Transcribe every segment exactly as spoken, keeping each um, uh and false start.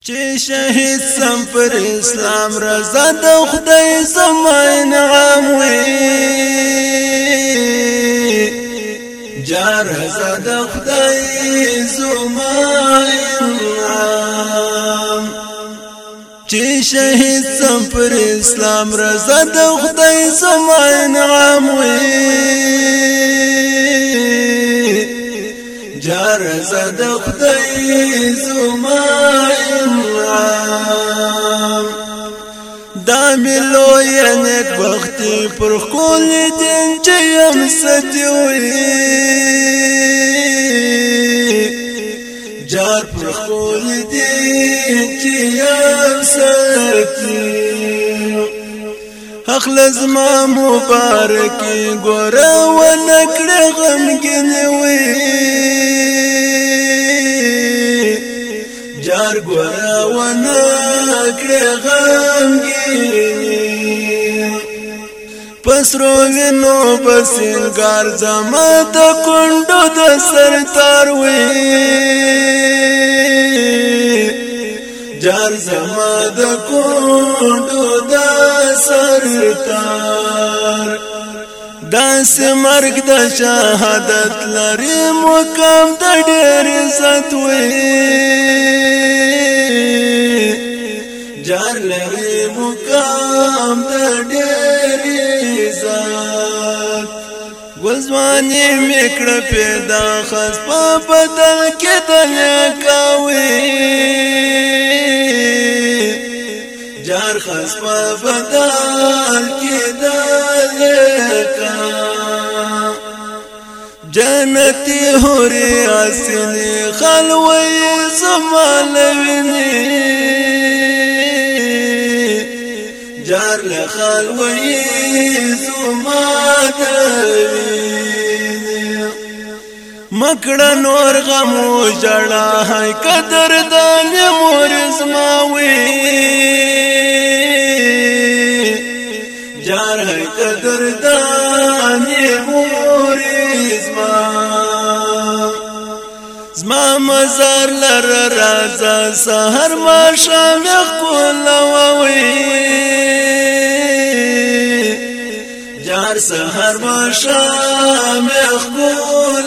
چې شهید سم پر اسلام رضا د خدای زما انعام وي جار رضا د خدای زما انعام چې شهید سم پر اسلام رضا د خدای زما انعام وي جار رضا د خدای زما دا ملو ینک بختی پر خول دین چیم ستیوی جار پر خول دین چیم ستیوی حق لزما مبارکی گورا و نکڑ غمگنوی جار گورا و نکڑ غمگین پس روینو بسنگار زما د کندو د سرتار وی جار زما د کندو د سرتار داس مرگ د شهادت لري مقام د ډېر عزت وي جار لري مقام د ډېر عزت وزواني میکړه پیدا خاص په بدل کې د لکاوي جار خاص په بدل کې د جنتی ہوری آسینی خلوی زمالوینی جار لخلوی زمالوینی مکڑا نور غمو جڑا ہے قدر دانی مورز ماوی جار ہے قدر دانی مورز زما مزار لر رازا سهر ما شام یقول ووی جار سهر ما شام یقول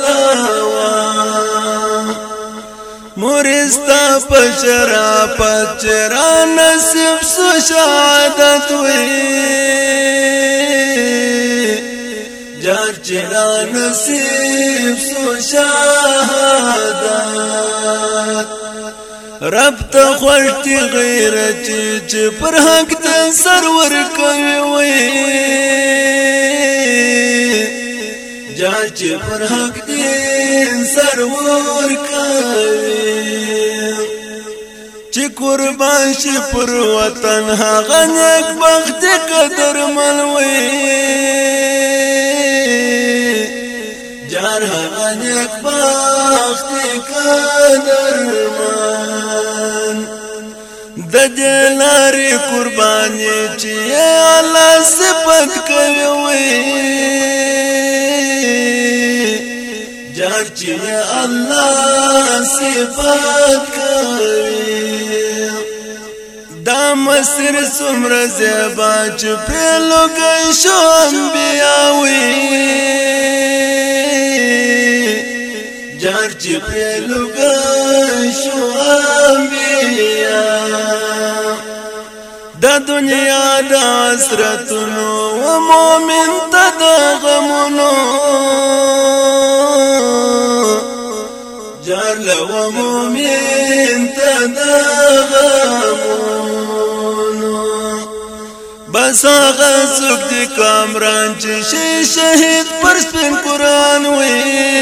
مورستا پشرا پچرا نصیب سو شهادت وی جار چرا نصیب سو شهادت رب ته خوشتي غیرت چې پر حق د سرور کوي وي جار چې پر حق د سرور کوي چې قربان شي پر وطن هغه نیک بخت قدر ملوي جار هغه نیک بخت قدرمن د دلاري قرباني چې الله صفت کوي جار چې الله صفت کوي دا مسر سمر زیبا چې په لوګي شو انبیاوي جار چې په لوګي شو انبیا د دنیا د حسرتونو و مؤمن ته د غمونو جار لو مؤمن ته د غمونو بس هغه څوک دي کامران چې شي شهید پر سپین قرآن وي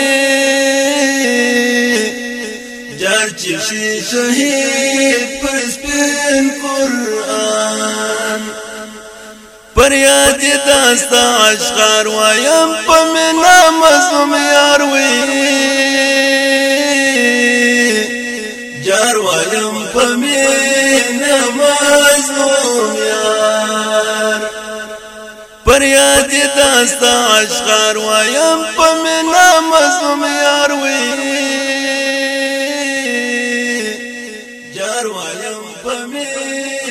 جار چې شي شهید پر سپین قرآن پر یاد داستا اشغار وایم په مینا مظلوم یار وي جار وایم په مینا مظلوم یار پر یاد داستا اشغار وایم په مینا مظلوم یار وي جار وایم وایم پمه